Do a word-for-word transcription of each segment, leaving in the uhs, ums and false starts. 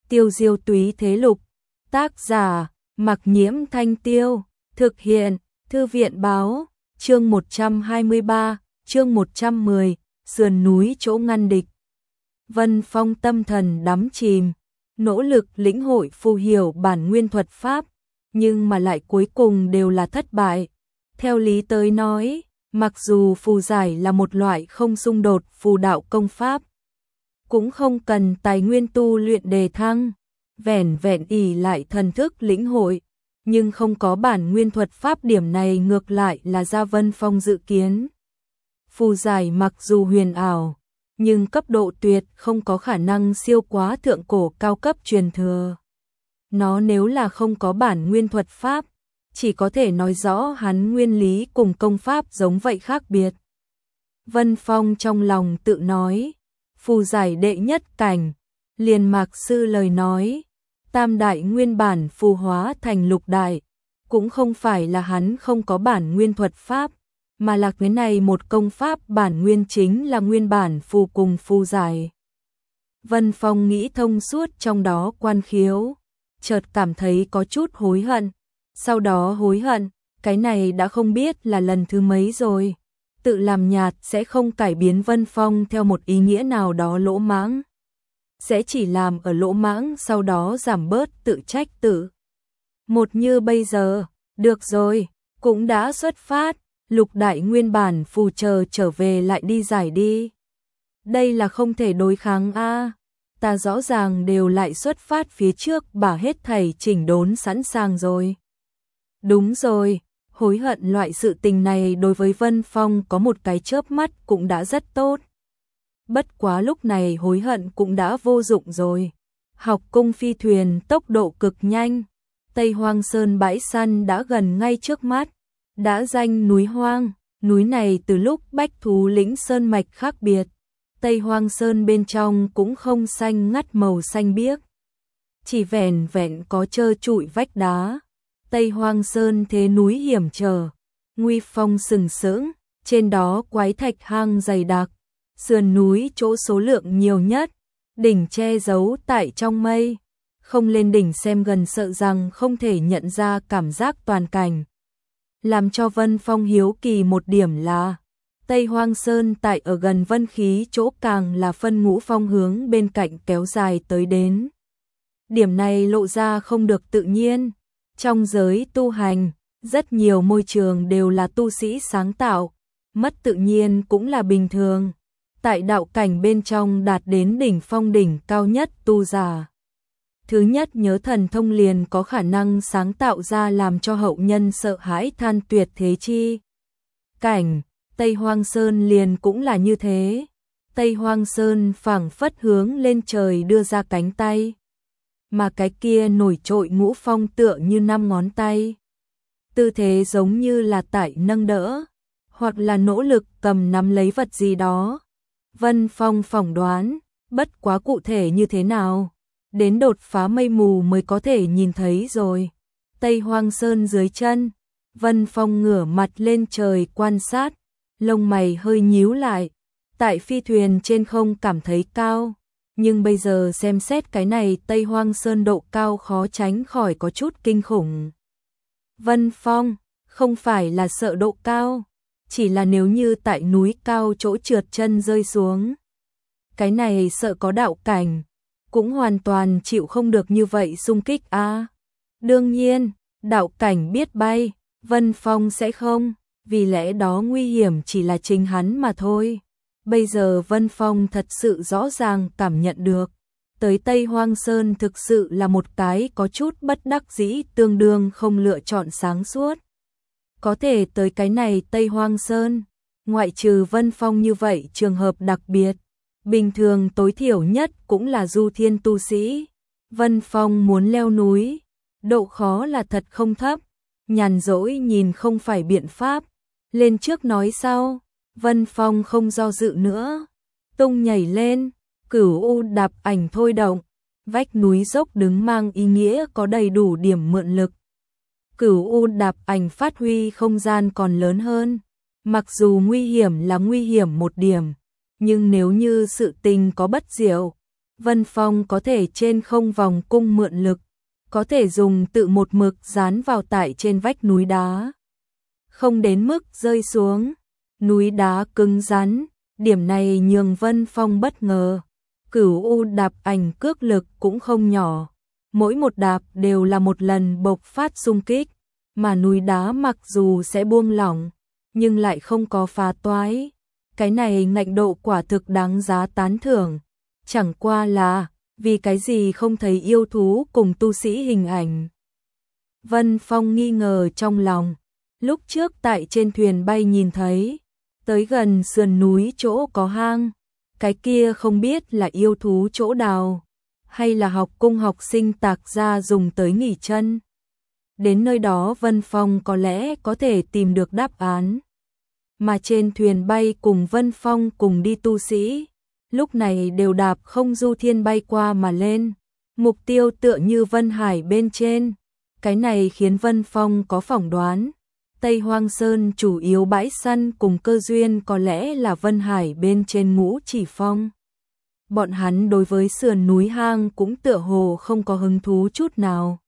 Tiêu diêu túy thế lục, tác giả, Mặc Nhiễm Thanh Tiêu, thực hiện, Thư viện báo, chương một trăm hai mươi ba, chương một trăm mười, sườn núi chỗ ngăn địch. Vân Phong tâm thần đắm chìm, nỗ lực lĩnh hội phù hiểu bản nguyên thuật pháp, nhưng mà lại cuối cùng đều là thất bại. Theo lý tới nói, mặc dù phù giải là một loại không xung đột phù đạo công pháp, cũng không cần tài nguyên tu luyện đề thăng, vẻn vẹn ỷ lại thần thức lĩnh hội, nhưng không có bản nguyên thuật pháp, điểm này ngược lại là ra Vân Phong dự kiến. Phù giải mặc dù huyền ảo, nhưng cấp độ tuyệt không có khả năng siêu quá thượng cổ cao cấp truyền thừa. Nó nếu là không có bản nguyên thuật pháp, chỉ có thể nói rõ hắn nguyên lý cùng công pháp giống vậy khác biệt. Vân Phong trong lòng tự nói, phù giải đệ nhất cảnh, liền Mạc sư lời nói, tam đại nguyên bản phù hóa thành lục đại, cũng không phải là hắn không có bản nguyên thuật pháp, mà là cái này một công pháp bản nguyên chính là nguyên bản phù cùng phù giải. Vân Phong nghĩ thông suốt trong đó quan khiếu, chợt cảm thấy có chút hối hận, sau đó hối hận, cái này đã không biết là lần thứ mấy rồi. Tự làm nhạt sẽ không cải biến Vân Phong theo một ý nghĩa nào đó lỗ mãng, sẽ chỉ làm ở lỗ mãng sau đó giảm bớt tự trách tự. Một như bây giờ, được rồi, cũng đã xuất phát, lục đại nguyên bản phù chờ trở về lại đi giải đi. Đây là không thể đối kháng a, ta rõ ràng đều lại xuất phát phía trước bà hết thảy chỉnh đốn sẵn sàng rồi. Đúng rồi, hối hận loại sự tình này đối với Vân Phong có một cái chớp mắt cũng đã rất tốt. Bất quá lúc này hối hận cũng đã vô dụng rồi. Học cung phi thuyền tốc độ cực nhanh, Tây Hoang Sơn bãi săn đã gần ngay trước mắt, đã danh núi hoang, núi này từ lúc Bách Thú Lĩnh Sơn mạch khác biệt, Tây Hoang Sơn bên trong cũng không xanh ngắt màu xanh biếc, chỉ vẻn vẹn có trơ trụi vách đá. Tây Hoang Sơn thế núi hiểm trở, nguy phong sừng sững, trên đó quái thạch hang dày đặc, sườn núi chỗ số lượng nhiều nhất, đỉnh che giấu tại trong mây, không lên đỉnh xem gần sợ rằng không thể nhận ra cảm giác toàn cảnh. Làm cho Vân Phong hiếu kỳ một điểm là, Tây Hoang Sơn tại ở gần vân khí chỗ càng là phân ngũ phong hướng bên cạnh kéo dài tới đến. Điểm này lộ ra không được tự nhiên. Trong giới tu hành, rất nhiều môi trường đều là tu sĩ sáng tạo, mất tự nhiên cũng là bình thường. Tại đạo cảnh bên trong đạt đến đỉnh phong đỉnh cao nhất tu giả, thứ nhất nhớ thần thông liền có khả năng sáng tạo ra làm cho hậu nhân sợ hãi than tuyệt thế chi cảnh. Tây Hoang Sơn liền cũng là như thế. Tây Hoang Sơn phảng phất hướng lên trời đưa ra cánh tay, mà cái kia nổi trội ngũ phong tựa như năm ngón tay. Tư thế giống như là tại nâng đỡ, hoặc là nỗ lực cầm nắm lấy vật gì đó. Vân Phong phỏng đoán, bất quá cụ thể như thế nào, đến đột phá mây mù mới có thể nhìn thấy rồi. Tây Hoang Sơn dưới chân, Vân Phong ngửa mặt lên trời quan sát, lông mày hơi nhíu lại, tại phi thuyền trên không cảm thấy cao. Nhưng bây giờ xem xét cái này Tây Hoang Sơn độ cao khó tránh khỏi có chút kinh khủng. Vân Phong, không phải là sợ độ cao, chỉ là nếu như tại núi cao chỗ trượt chân rơi xuống. Cái này sợ có đạo cảnh, cũng hoàn toàn chịu không được như vậy xung kích a. À, đương nhiên, đạo cảnh biết bay, Vân Phong sẽ không, vì lẽ đó nguy hiểm chỉ là chính hắn mà thôi. Bây giờ Vân Phong thật sự rõ ràng cảm nhận được, tới Tây Hoang Sơn thực sự là một cái có chút bất đắc dĩ, tương đương không lựa chọn sáng suốt. Có thể tới cái này Tây Hoang Sơn, ngoại trừ Vân Phong như vậy trường hợp đặc biệt, bình thường tối thiểu nhất cũng là du thiên tu sĩ. Vân Phong muốn leo núi, độ khó là thật không thấp, nhàn rỗi nhìn không phải biện pháp, lên trước nói sau. Vân Phong không do dự nữa, tung nhảy lên, cửu u đạp ảnh thôi động, vách núi dốc đứng mang ý nghĩa có đầy đủ điểm mượn lực. Cửu u đạp ảnh phát huy không gian còn lớn hơn, mặc dù nguy hiểm là nguy hiểm một điểm, nhưng nếu như sự tình có bất diệu, Vân Phong có thể trên không vòng cung mượn lực, có thể dùng tự một mực dán vào tại trên vách núi đá. Không đến mức rơi xuống, núi đá cứng rắn, điểm này nhường Vân Phong bất ngờ. Cửu U đạp ảnh cước lực cũng không nhỏ, mỗi một đạp đều là một lần bộc phát xung kích, mà núi đá mặc dù sẽ buông lỏng, nhưng lại không có phá toái. Cái này ngạnh độ quả thực đáng giá tán thưởng, chẳng qua là, vì cái gì không thấy yêu thú cùng tu sĩ hình ảnh. Vân Phong nghi ngờ trong lòng, lúc trước tại trên thuyền bay nhìn thấy, tới gần sườn núi chỗ có hang, cái kia không biết là yêu thú chỗ đào, hay là học cung học sinh tạc ra dùng tới nghỉ chân. Đến nơi đó Vân Phong có lẽ có thể tìm được đáp án. Mà trên thuyền bay cùng Vân Phong cùng đi tu sĩ, lúc này đều đạp không du thiên bay qua mà lên, mục tiêu tựa như Vân Hải bên trên. Cái này khiến Vân Phong có phỏng đoán, Tây Hoang Sơn chủ yếu bãi săn cùng cơ duyên có lẽ là Vân Hải bên trên Ngũ Chỉ Phong. Bọn hắn đối với sườn núi hang cũng tựa hồ không có hứng thú chút nào.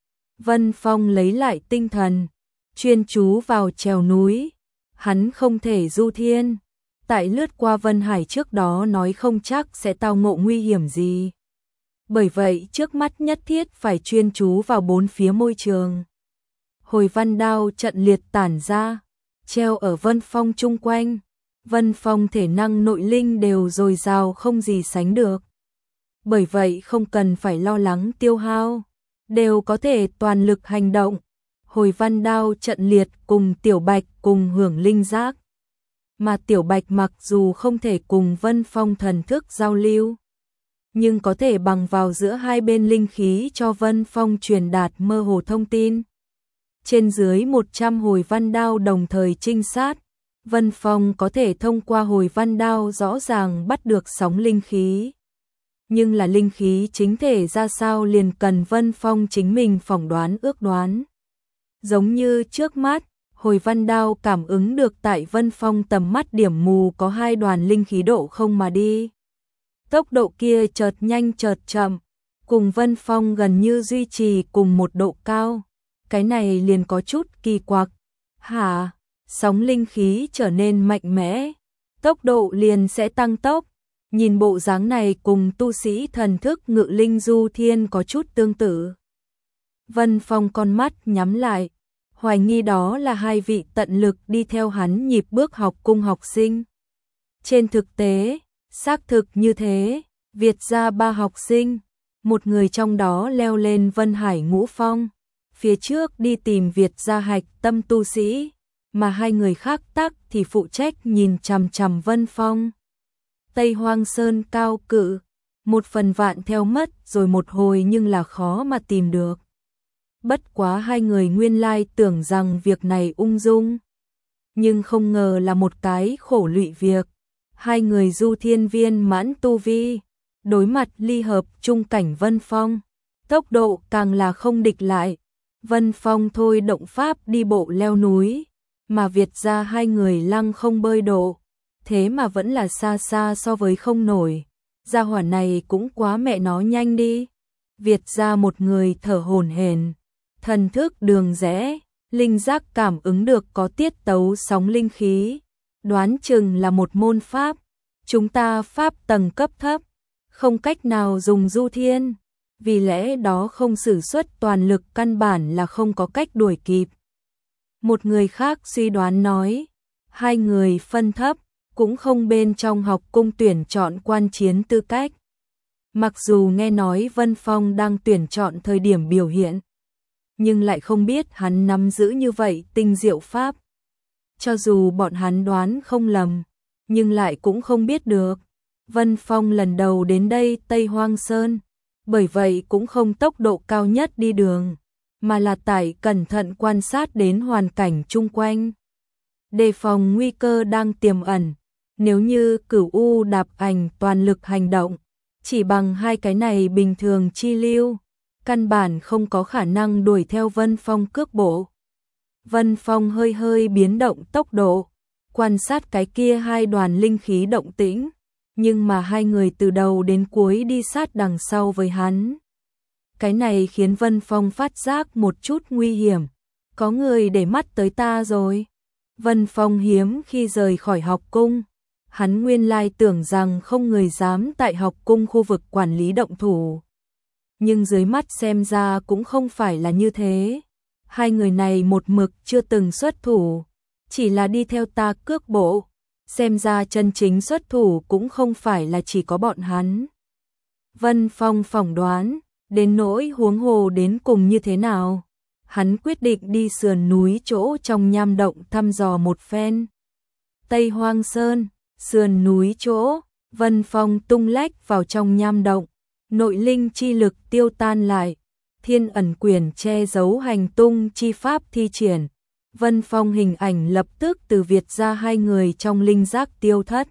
Vân Phong lấy lại tinh thần, chuyên chú vào trèo núi. Hắn không thể du thiên, tại lướt qua Vân Hải trước đó nói không chắc sẽ tao ngộ nguy hiểm gì. Bởi vậy trước mắt nhất thiết phải chuyên chú vào bốn phía môi trường. Hồi văn đao trận liệt tản ra, treo ở Vân Phong chung quanh. Vân Phong thể năng nội linh đều dồi dào không gì sánh được. Bởi vậy không cần phải lo lắng tiêu hao, đều có thể toàn lực hành động. Hồi văn đao trận liệt cùng Tiểu Bạch cùng hưởng linh giác. Mà Tiểu Bạch mặc dù không thể cùng Vân Phong thần thức giao lưu, nhưng có thể bằng vào giữa hai bên linh khí cho Vân Phong truyền đạt mơ hồ thông tin. Trên dưới một trăm hồi văn đao đồng thời trinh sát, Vân Phong có thể thông qua hồi văn đao rõ ràng bắt được sóng linh khí. Nhưng là linh khí chính thể ra sao liền cần Vân Phong chính mình phỏng đoán ước đoán. Giống như trước mắt, hồi văn đao cảm ứng được tại Vân Phong tầm mắt điểm mù có hai đoàn linh khí độ không mà đi. Tốc độ kia chợt nhanh chợt chậm, cùng Vân Phong gần như duy trì cùng một độ cao. Cái này liền có chút kỳ quặc. Hả? Sóng linh khí trở nên mạnh mẽ, tốc độ liền sẽ tăng tốc. Nhìn bộ dáng này cùng tu sĩ thần thức ngự linh du thiên có chút tương tự. Vân Phong con mắt nhắm lại, hoài nghi đó là hai vị tận lực đi theo hắn nhịp bước học cung học sinh. Trên thực tế, xác thực như thế, Việt gia ba học sinh, một người trong đó leo lên Vân Hải Ngũ Phong, phía trước đi tìm Việt gia hạch tâm tu sĩ, mà hai người khác tắc thì phụ trách nhìn chằm chằm Vân Phong. Tây Hoang Sơn cao cự, một phần vạn theo mất rồi một hồi nhưng là khó mà tìm được. Bất quá hai người nguyên lai tưởng rằng việc này ung dung, nhưng không ngờ là một cái khổ lụy việc. Hai người du thiên viên mãn tu vi, đối mặt ly hợp trung cảnh Vân Phong, tốc độ càng là không địch lại. Vân Phong thôi động pháp đi bộ leo núi, mà Việt gia hai người lăng không bơi độ, thế mà vẫn là xa xa so với không nổi. Gia hỏa này cũng quá mẹ nó nhanh đi. Việt gia một người thở hổn hển, thần thức đường rẽ, linh giác cảm ứng được có tiết tấu sóng linh khí, đoán chừng là một môn pháp. Chúng ta pháp tầng cấp thấp, không cách nào dùng du thiên, vì lẽ đó không sử xuất toàn lực căn bản là không có cách đuổi kịp. Một người khác suy đoán nói, hai người phân thấp, cũng không bên trong học cung tuyển chọn quan chiến tư cách. Mặc dù nghe nói Vân Phong đang tuyển chọn thời điểm biểu hiện, nhưng lại không biết hắn nắm giữ như vậy tinh diệu pháp. Cho dù bọn hắn đoán không lầm, nhưng lại cũng không biết được. Vân Phong lần đầu đến đây Tây Hoang Sơn, bởi vậy cũng không tốc độ cao nhất đi đường, mà là tải cẩn thận quan sát đến hoàn cảnh chung quanh, đề phòng nguy cơ đang tiềm ẩn. Nếu như Cửu U đạp ảnh toàn lực hành động, chỉ bằng hai cái này bình thường chi lưu, căn bản không có khả năng đuổi theo Vân Phong cước bộ. Vân Phong hơi hơi biến động tốc độ, quan sát cái kia hai đoàn linh khí động tĩnh, nhưng mà hai người từ đầu đến cuối đi sát đằng sau với hắn. Cái này khiến Vân Phong phát giác một chút nguy hiểm, có người để mắt tới ta rồi. Vân Phong hiếm khi rời khỏi học cung, hắn nguyên lai tưởng rằng không người dám tại học cung khu vực quản lý động thủ. Nhưng dưới mắt xem ra cũng không phải là như thế. Hai người này một mực chưa từng xuất thủ, chỉ là đi theo ta cước bộ. Xem ra chân chính xuất thủ cũng không phải là chỉ có bọn hắn. Vân Phong phỏng đoán, đến nỗi huống hồ đến cùng như thế nào. Hắn quyết định đi sườn núi chỗ trong nham động thăm dò một phen. Tây Hoang Sơn, sườn núi chỗ, Vân Phong tung lách vào trong nham động, nội linh chi lực tiêu tan lại, thiên ẩn quyển che giấu hành tung chi pháp thi triển. Vân Phong hình ảnh lập tức từ Việt ra hai người trong linh giác tiêu thất.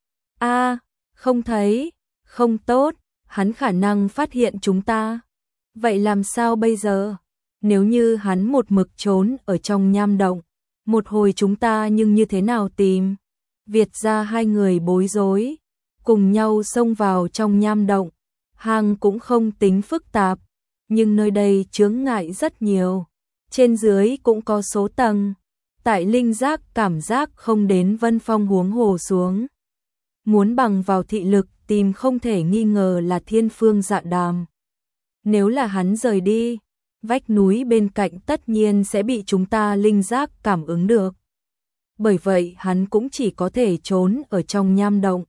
A, không thấy, không tốt, hắn khả năng phát hiện chúng ta. Vậy làm sao bây giờ? Nếu như hắn một mực trốn ở trong nham động, một hồi chúng ta nhưng như thế nào tìm? Việt ra hai người bối rối, cùng nhau xông vào trong nham động. Hang cũng không tính phức tạp, nhưng nơi đây chướng ngại rất nhiều. Trên dưới cũng có số tầng. Tại linh giác cảm giác không đến Vân Phong huống hồ xuống. Muốn bằng vào thị lực tìm không thể nghi ngờ là Thiên Phương Dạ Đàm. Nếu là hắn rời đi, vách núi bên cạnh tất nhiên sẽ bị chúng ta linh giác cảm ứng được. Bởi vậy hắn cũng chỉ có thể trốn ở trong nham động.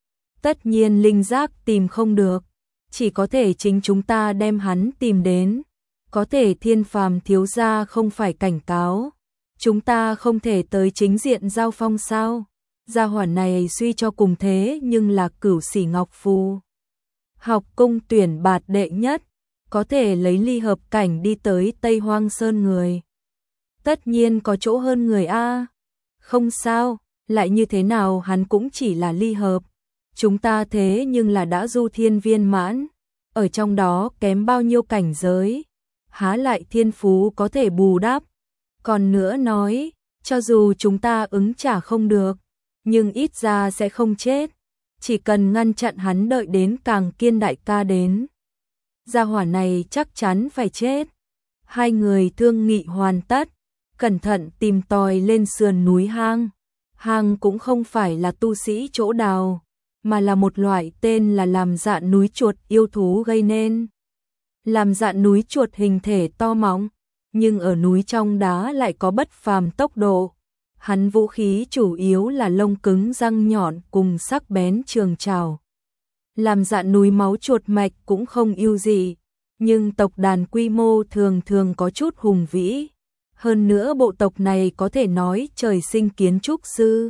Tất nhiên linh giác tìm không được, chỉ có thể chính chúng ta đem hắn tìm đến. Có thể Thiên Phàm thiếu gia không phải cảnh cáo, chúng ta không thể tới chính diện giao phong sao? Gia hỏa này suy cho cùng thế nhưng là Cửu Sĩ Ngọc Phù. Học cung tuyển bạt đệ nhất, có thể lấy ly hợp cảnh đi tới Tây Hoang Sơn người. Tất nhiên có chỗ hơn người a. Không sao, lại như thế nào hắn cũng chỉ là ly hợp. Chúng ta thế nhưng là đã du thiên viên mãn, ở trong đó kém bao nhiêu cảnh giới. Há lại thiên phú có thể bù đắp. Còn nữa nói, cho dù chúng ta ứng trả không được, nhưng ít ra sẽ không chết. Chỉ cần ngăn chặn hắn đợi đến Càng Kiên đại ca đến. Gia hỏa này chắc chắn phải chết. Hai người thương nghị hoàn tất, cẩn thận tìm tòi lên sườn núi hang. Hang cũng không phải là tu sĩ chỗ đào, mà là một loại tên là làm dạ núi chuột yêu thú gây nên. Làm dạ núi chuột hình thể to mọng, nhưng ở núi trong đá lại có bất phàm tốc độ. Hắn vũ khí chủ yếu là lông cứng răng nhọn cùng sắc bén trường trảo. Làm dạ núi máu chuột mạch cũng không ưu dị, nhưng tộc đàn quy mô thường thường có chút hùng vĩ. Hơn nữa bộ tộc này có thể nói trời sinh kiến trúc sư.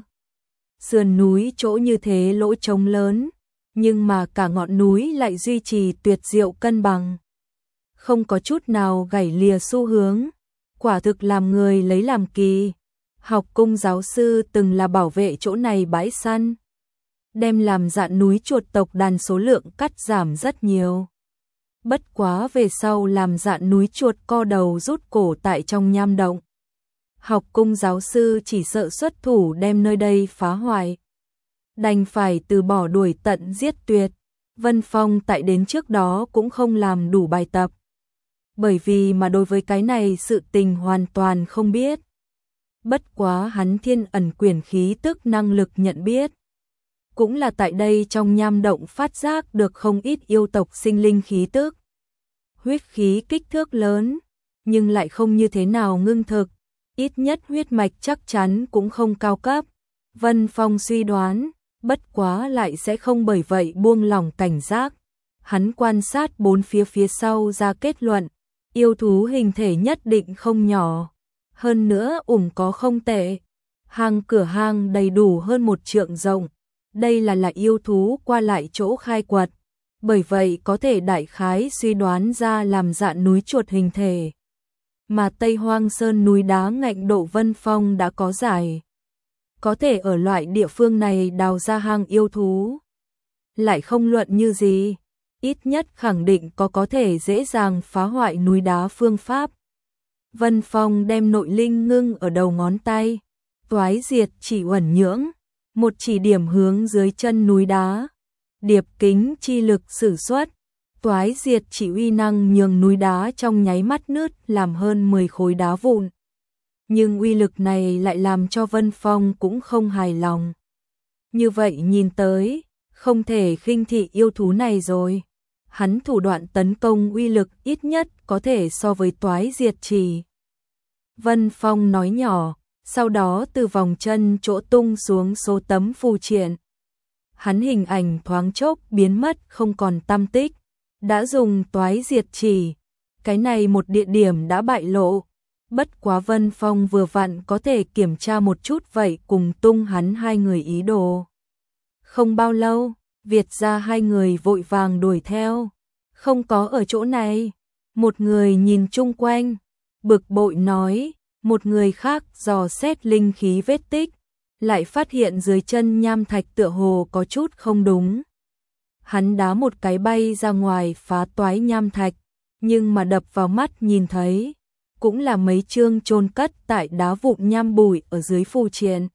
Sườn núi chỗ như thế lỗ trống lớn, nhưng mà cả ngọn núi lại duy trì tuyệt diệu cân bằng. Không có chút nào gãy lìa xu hướng, quả thực làm người lấy làm kỳ. Học cung giáo sư từng là bảo vệ chỗ này bãi săn, đem làm dạ núi chuột tộc đàn số lượng cắt giảm rất nhiều. Bất quá về sau làm dạ núi chuột co đầu rút cổ tại trong nham động. Học cung giáo sư chỉ sợ xuất thủ đem nơi đây phá hoại, đành phải từ bỏ đuổi tận giết tuyệt. Vân Phong tại đến trước đó cũng không làm đủ bài tập, bởi vì mà đối với cái này sự tình hoàn toàn không biết. Bất quá hắn thiên ẩn quyển khí tức năng lực nhận biết. Cũng là tại đây trong nham động phát giác được không ít yêu tộc sinh linh khí tức. Huyết khí kích thước lớn, nhưng lại không như thế nào ngưng thực. Ít nhất huyết mạch chắc chắn cũng không cao cấp. Vân Phong suy đoán, bất quá lại sẽ không bởi vậy buông lỏng cảnh giác. Hắn quan sát bốn phía phía sau ra kết luận, yêu thú hình thể nhất định không nhỏ. Hơn nữa ủng có không tệ. Hang cửa hang đầy đủ hơn một trượng rộng. Đây là là yêu thú qua lại chỗ khai quật. Bởi vậy có thể đại khái suy đoán ra làm dạ núi chuột hình thể. Mà Tây Hoang Sơn núi đá ngạnh độ Vân Phong đã có giải. Có thể ở loại địa phương này đào ra hang yêu thú. Lại không luận như gì. Ít nhất khẳng định có có thể dễ dàng phá hoại núi đá phương pháp. Vân Phong đem nội linh ngưng ở đầu ngón tay. Toái diệt chỉ uẩn nhưỡng. Một chỉ điểm hướng dưới chân núi đá. điệp kính chi lực sử xuất, toái diệt chỉ uy năng nhường núi đá trong nháy mắt nứt làm hơn mười khối đá vụn. Nhưng uy lực này lại làm cho Vân Phong cũng không hài lòng. Như vậy nhìn tới, không thể khinh thị yêu thú này rồi. Hắn thủ đoạn tấn công uy lực ít nhất có thể so với toái diệt chỉ. Vân Phong nói nhỏ, sau đó từ vòng chân chỗ tung xuống số tấm phù triện. Hắn hình ảnh thoáng chốc biến mất không còn tăm tích, đã dùng toái diệt chỉ. Cái này một địa điểm đã bại lộ. Bất quá Vân Phong vừa vặn có thể kiểm tra một chút vậy cùng tung hắn hai người ý đồ. Không bao lâu, Việt ra hai người vội vàng đuổi theo. Không có ở chỗ này. Một người nhìn chung quanh, bực bội nói, một người khác dò xét linh khí vết tích, lại phát hiện dưới chân nham thạch tựa hồ có chút không đúng. Hắn đá một cái bay ra ngoài phá toái nham thạch, nhưng mà đập vào mắt nhìn thấy, cũng là mấy chương chôn cất tại đá vụn nham bụi ở dưới phù triện.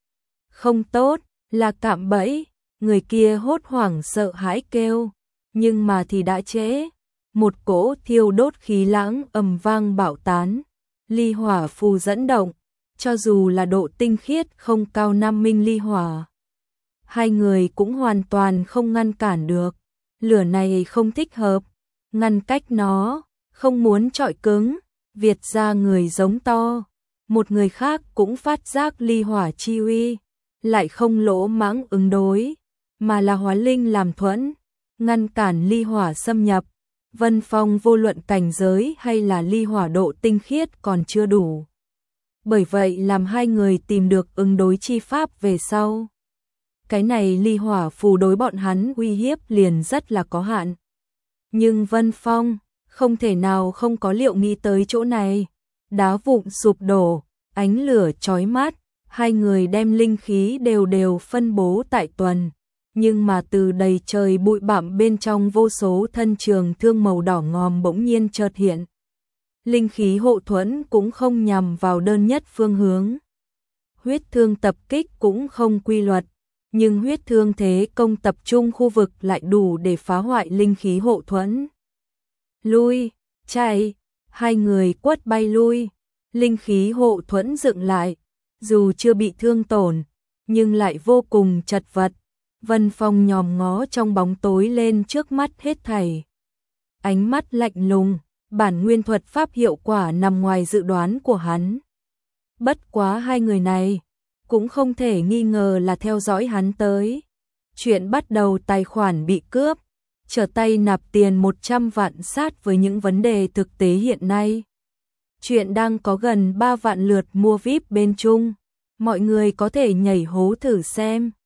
Không tốt, là cạm bẫy, người kia hốt hoảng sợ hãi kêu, nhưng mà thì đã trễ. Một cỗ thiêu đốt khí lãng ầm vang bạo tán, ly hỏa phù dẫn động, cho dù là độ tinh khiết không cao năm minh ly hỏa. Hai người cũng hoàn toàn không ngăn cản được, lửa này không thích hợp, ngăn cách nó, không muốn chọi cứng. Việt ra người giống to, một người khác cũng phát giác ly hỏa chi uy, lại không lỗ mãng ứng đối, mà là hóa linh làm thuẫn, ngăn cản ly hỏa xâm nhập. Vân Phong vô luận cảnh giới hay là ly hỏa độ tinh khiết còn chưa đủ. Bởi vậy làm hai người tìm được ứng đối chi pháp về sau. Cái này ly hỏa phù đối bọn hắn uy hiếp liền rất là có hạn. Nhưng Vân Phong không thể nào không có liệu nghĩ tới chỗ này. Đá vụn sụp đổ, ánh lửa chói mắt, hai người đem linh khí đều đều phân bố tại tuần. Nhưng mà từ đầy trời bụi bặm bên trong vô số thân trường thương màu đỏ ngòm bỗng nhiên chợt hiện. Linh khí hộ thuẫn cũng không nhằm vào đơn nhất phương hướng. Huyết thương tập kích cũng không quy luật, nhưng huyết thương thế công tập trung khu vực lại đủ để phá hoại linh khí hộ thuẫn. Lui, chạy, hai người quất bay lui, linh khí hộ thuẫn dựng lại, dù chưa bị thương tổn, nhưng lại vô cùng chật vật. Vân Phong nhòm ngó trong bóng tối lên trước mắt hết thảy. Ánh mắt lạnh lùng, bản nguyên thuật pháp hiệu quả nằm ngoài dự đoán của hắn. Bất quá hai người này, cũng không thể nghi ngờ là theo dõi hắn tới. Chuyện bắt đầu tài khoản bị cướp, trở tay nạp tiền một trăm vạn sát với những vấn đề thực tế hiện nay. Chuyện đang có gần ba vạn lượt mua vi ai pi bên Trung, mọi người có thể nhảy hố thử xem.